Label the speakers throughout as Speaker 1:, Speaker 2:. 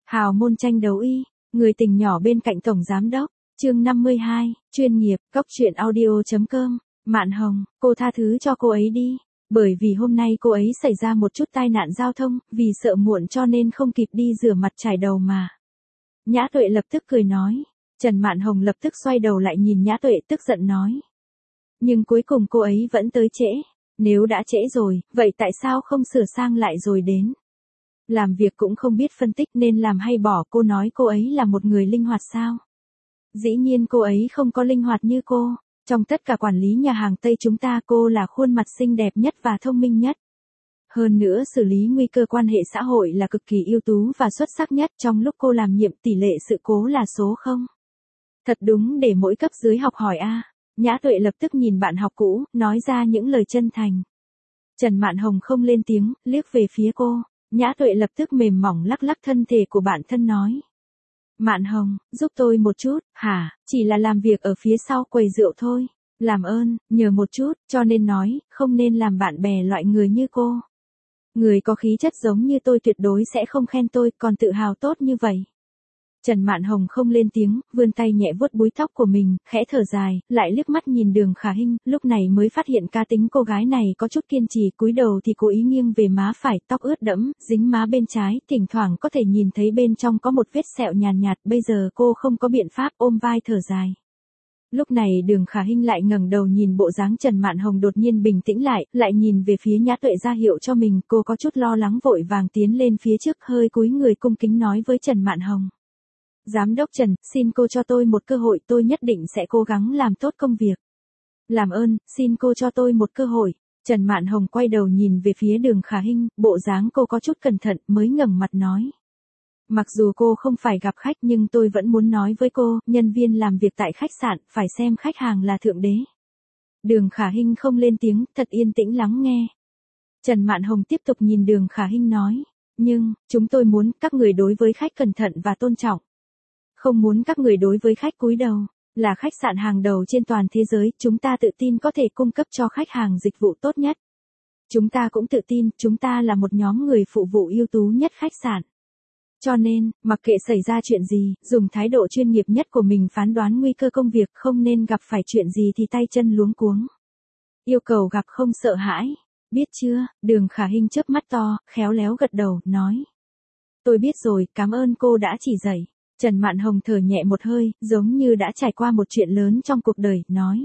Speaker 1: Hào môn tranh đấu y, người tình nhỏ bên cạnh tổng giám đốc, chương 52, chuyên nghiệp, cóc truyện audio.com, Mạn Hồng, cô tha thứ cho cô ấy đi. Bởi vì hôm nay cô ấy xảy ra một chút tai nạn giao thông, vì sợ muộn cho nên không kịp đi rửa mặt chải đầu mà. Nhã Tuệ lập tức cười nói. Trần Mạn Hồng lập tức xoay đầu lại nhìn Nhã Tuệ tức giận nói. Nhưng cuối cùng cô ấy vẫn tới trễ. Nếu đã trễ rồi, vậy tại sao không sửa sang lại rồi đến? Làm việc cũng không biết phân tích nên làm hay bỏ, cô nói cô ấy là một người linh hoạt sao? Dĩ nhiên cô ấy không có linh hoạt như cô. Trong tất cả quản lý nhà hàng Tây chúng ta cô là khuôn mặt xinh đẹp nhất và thông minh nhất. Hơn nữa xử lý nguy cơ quan hệ xã hội là cực kỳ ưu tú và xuất sắc nhất. Trong lúc cô làm nhiệm tỷ lệ sự cố là số 0. Thật đúng để mỗi cấp dưới học hỏi a. Nhã Tuệ lập tức nhìn bạn học cũ, nói ra những lời chân thành. Trần Mạn Hồng không lên tiếng, liếc về phía cô. Nhã Tuệ lập tức mềm mỏng lắc lắc thân thể của bạn thân nói. Mạn Hồng, giúp tôi một chút, hả, chỉ là làm việc ở phía sau quầy rượu thôi. Làm ơn, nhờ một chút, cho nên nói, không nên làm bạn bè loại người như cô. Người có khí chất giống như tôi tuyệt đối sẽ không khen tôi, còn tự hào tốt như vậy. Trần Mạn Hồng không lên tiếng, vươn tay nhẹ vuốt búi tóc của mình, khẽ thở dài, lại liếc mắt nhìn Đường Khả Hinh, lúc này mới phát hiện cá tính cô gái này có chút kiên trì, cúi đầu thì cố ý nghiêng về má phải, tóc ướt đẫm, dính má bên trái, thỉnh thoảng có thể nhìn thấy bên trong có một vết sẹo nhàn nhạt, bây giờ cô không có biện pháp, ôm vai thở dài. Lúc này Đường Khả Hinh lại ngẩng đầu nhìn bộ dáng Trần Mạn Hồng đột nhiên bình tĩnh lại nhìn về phía Nhã Tuệ ra hiệu cho mình, cô có chút lo lắng vội vàng tiến lên phía trước, hơi cúi người cung kính nói với Trần Mạn Hồng. Giám đốc Trần, xin cô cho tôi một cơ hội, tôi nhất định sẽ cố gắng làm tốt công việc. Làm ơn, xin cô cho tôi một cơ hội. Trần Mạn Hồng quay đầu nhìn về phía Đường Khả Hinh, bộ dáng cô có chút cẩn thận mới ngẩng mặt nói. Mặc dù cô không phải gặp khách nhưng tôi vẫn muốn nói với cô, nhân viên làm việc tại khách sạn, phải xem khách hàng là thượng đế. Đường Khả Hinh không lên tiếng, thật yên tĩnh lắng nghe. Trần Mạn Hồng tiếp tục nhìn Đường Khả Hinh nói. Nhưng, chúng tôi muốn các người đối với khách cẩn thận và tôn trọng. Không muốn các người đối với khách cúi đầu, là khách sạn hàng đầu trên toàn thế giới, chúng ta tự tin có thể cung cấp cho khách hàng dịch vụ tốt nhất. Chúng ta cũng tự tin, chúng ta là một nhóm người phục vụ ưu tú nhất khách sạn. Cho nên, mặc kệ xảy ra chuyện gì, dùng thái độ chuyên nghiệp nhất của mình phán đoán nguy cơ công việc, không nên gặp phải chuyện gì thì tay chân luống cuống. Yêu cầu gặp không sợ hãi. Biết chưa? Đường Khả Hinh chớp mắt to, khéo léo gật đầu, nói. Tôi biết rồi, cảm ơn cô đã chỉ dạy. Trần Mạn Hồng thở nhẹ một hơi, giống như đã trải qua một chuyện lớn trong cuộc đời, nói.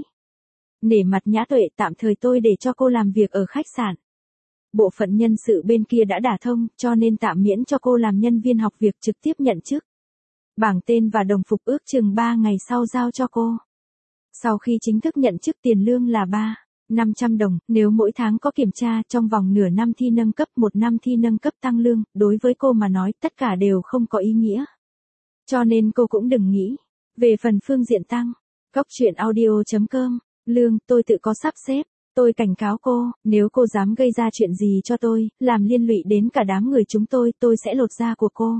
Speaker 1: Nể mặt Nhã Tuệ, tạm thời tôi để cho cô làm việc ở khách sạn. Bộ phận nhân sự bên kia đã đả thông, cho nên tạm miễn cho cô làm nhân viên học việc trực tiếp nhận chức. Bảng tên và đồng phục ước chừng 3 ngày sau giao cho cô. Sau khi chính thức nhận chức tiền lương là 500 đồng, nếu mỗi tháng có kiểm tra trong vòng nửa năm thi nâng cấp, 1 năm thi nâng cấp tăng lương, đối với cô mà nói tất cả đều không có ý nghĩa. Cho nên cô cũng đừng nghĩ. Về phần phương diện tăng, cóc truyện audio.com, lương, tôi tự có sắp xếp. Tôi cảnh cáo cô, nếu cô dám gây ra chuyện gì cho tôi, làm liên lụy đến cả đám người chúng tôi sẽ lột da của cô.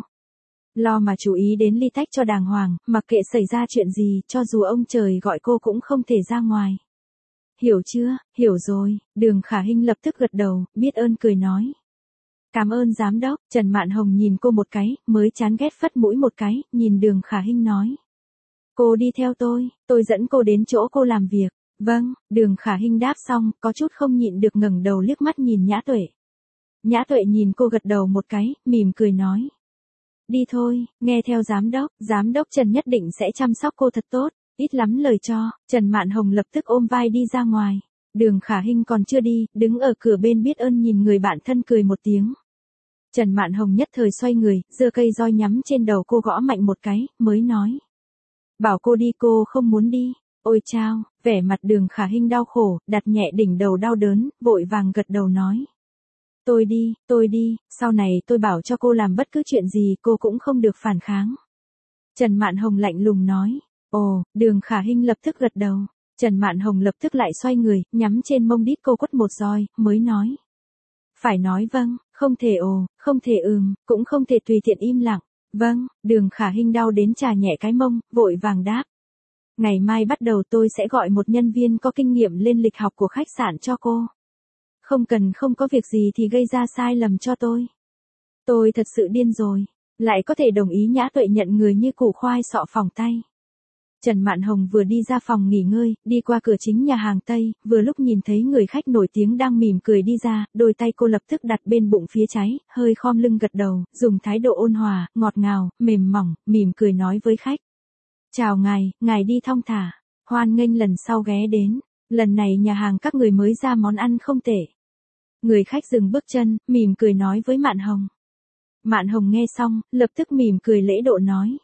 Speaker 1: Lo mà chú ý đến ly tách cho đàng hoàng, mặc kệ xảy ra chuyện gì, cho dù ông trời gọi cô cũng không thể ra ngoài. Hiểu chưa? Hiểu rồi. Đường Khả Hinh lập tức gật đầu, biết ơn cười nói. Cảm ơn giám đốc. Trần Mạn Hồng nhìn cô một cái, mới chán ghét phất mũi một cái, nhìn Đường Khả Hinh nói. Cô đi theo tôi dẫn cô đến chỗ cô làm việc. Vâng, Đường Khả Hinh đáp xong, có chút không nhịn được ngẩng đầu liếc mắt nhìn Nhã Tuệ. Nhã Tuệ nhìn cô gật đầu một cái, mỉm cười nói. Đi thôi, nghe theo giám đốc Trần nhất định sẽ chăm sóc cô thật tốt, ít lắm lời cho. Trần Mạn Hồng lập tức ôm vai đi ra ngoài. Đường Khả Hinh còn chưa đi, đứng ở cửa bên biết ơn nhìn người bạn thân cười một tiếng. Trần Mạn Hồng nhất thời xoay người, giơ cây roi nhắm trên đầu cô gõ mạnh một cái, mới nói. Bảo cô đi cô không muốn đi. Ôi chao, vẻ mặt Đường Khả Hinh đau khổ, đặt nhẹ đỉnh đầu đau đớn, vội vàng gật đầu nói. Tôi đi, sau này tôi bảo cho cô làm bất cứ chuyện gì cô cũng không được phản kháng. Trần Mạn Hồng lạnh lùng nói. Ồ, Đường Khả Hinh lập tức gật đầu. Trần Mạn Hồng lập tức lại xoay người, nhắm trên mông đít cô quất một roi, mới nói. Phải nói vâng, không thể không thể cũng không thể tùy tiện im lặng. Vâng, Đường Khả Hinh đau đến chà nhẹ cái mông, vội vàng đáp. Ngày mai bắt đầu tôi sẽ gọi một nhân viên có kinh nghiệm lên lịch học của khách sạn cho cô. Không có việc gì thì gây ra sai lầm cho tôi. Tôi thật sự điên rồi. Lại có thể đồng ý Nhã Tuệ nhận người như củ khoai sọ phòng tay. Trần Mạn Hồng vừa đi ra phòng nghỉ ngơi, đi qua cửa chính nhà hàng Tây, vừa lúc nhìn thấy người khách nổi tiếng đang mỉm cười đi ra, đôi tay cô lập tức đặt bên bụng phía trái, hơi khom lưng gật đầu, dùng thái độ ôn hòa, ngọt ngào, mềm mỏng, mỉm cười nói với khách. Chào ngài đi thong thả, hoan nghênh lần sau ghé đến, lần này nhà hàng các người mới ra món ăn không tệ. Người khách dừng bước chân, mỉm cười nói với Mạn Hồng. Mạn Hồng nghe xong, lập tức mỉm cười lễ độ nói.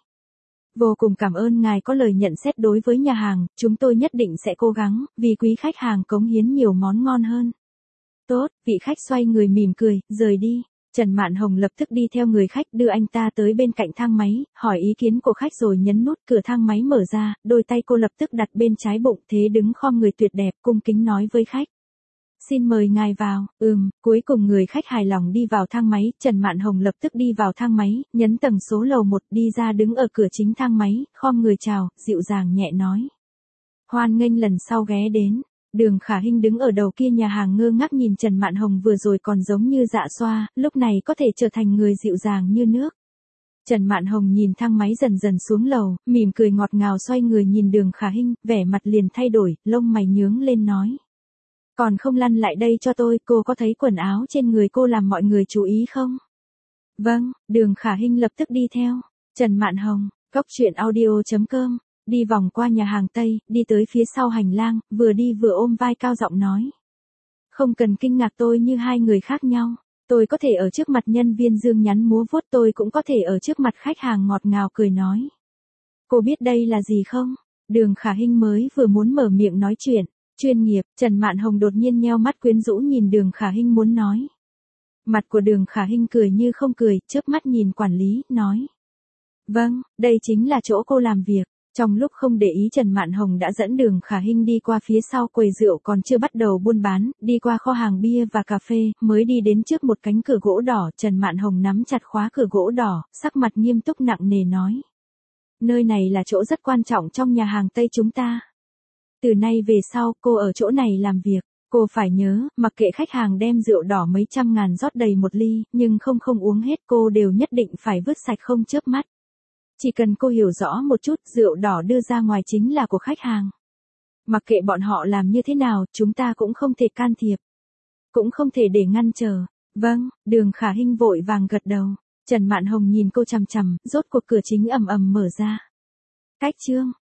Speaker 1: Vô cùng cảm ơn ngài có lời nhận xét đối với nhà hàng, chúng tôi nhất định sẽ cố gắng, vì quý khách hàng cống hiến nhiều món ngon hơn. Tốt, vị khách xoay người mỉm cười, rời đi. Trần Mạn Hồng lập tức đi theo người khách đưa anh ta tới bên cạnh thang máy, hỏi ý kiến của khách rồi nhấn nút cửa thang máy mở ra, đôi tay cô lập tức đặt bên trái bụng thế đứng khom người tuyệt đẹp cung kính nói với khách. Xin mời ngài vào, cuối cùng người khách hài lòng đi vào thang máy, Trần Mạn Hồng lập tức đi vào thang máy, nhấn tầng số lầu 1 đi ra đứng ở cửa chính thang máy, khom người chào, dịu dàng nhẹ nói. Hoan nghênh lần sau ghé đến. Đường Khả Hinh đứng ở đầu kia nhà hàng ngơ ngác nhìn Trần Mạn Hồng vừa rồi còn giống như dạ xoa, lúc này có thể trở thành người dịu dàng như nước. Trần Mạn Hồng nhìn thang máy dần dần xuống lầu, mỉm cười ngọt ngào xoay người nhìn Đường Khả Hinh, vẻ mặt liền thay đổi, lông mày nhướng lên nói. Còn không lăn lại đây cho tôi, cô có thấy quần áo trên người cô làm mọi người chú ý không? Vâng, Đường Khả Hinh lập tức đi theo. Trần Mạn Hồng, coctruyện.audio.com, đi vòng qua nhà hàng Tây, đi tới phía sau hành lang, vừa đi vừa ôm vai cao giọng nói. Không cần kinh ngạc tôi như hai người khác nhau, tôi có thể ở trước mặt nhân viên dương nhắn múa vuốt, tôi cũng có thể ở trước mặt khách hàng ngọt ngào cười nói. Cô biết đây là gì không? Đường Khả Hinh mới vừa muốn mở miệng nói chuyện. Chuyên nghiệp, Trần Mạn Hồng đột nhiên nheo mắt quyến rũ nhìn Đường Khả Hinh muốn nói. Mặt của Đường Khả Hinh cười như không cười, chớp mắt nhìn quản lý, nói. Vâng, đây chính là chỗ cô làm việc. Trong lúc không để ý Trần Mạn Hồng đã dẫn Đường Khả Hinh đi qua phía sau quầy rượu còn chưa bắt đầu buôn bán, đi qua kho hàng bia và cà phê, mới đi đến trước một cánh cửa gỗ đỏ, Trần Mạn Hồng nắm chặt khóa cửa gỗ đỏ, sắc mặt nghiêm túc nặng nề nói. Nơi này là chỗ rất quan trọng trong nhà hàng Tây chúng ta. Từ nay về sau, cô ở chỗ này làm việc, cô phải nhớ, mặc kệ khách hàng đem rượu đỏ mấy trăm ngàn rót đầy một ly, nhưng không uống hết cô đều nhất định phải vứt sạch không chớp mắt. Chỉ cần cô hiểu rõ một chút, rượu đỏ đưa ra ngoài chính là của khách hàng. Mặc kệ bọn họ làm như thế nào, chúng ta cũng không thể can thiệp. Cũng không thể để ngăn trở. Vâng, Đường Khả Hinh vội vàng gật đầu. Trần Mạn Hồng nhìn cô chằm chằm, rốt cuộc cửa chính ầm ầm mở ra. Cách chương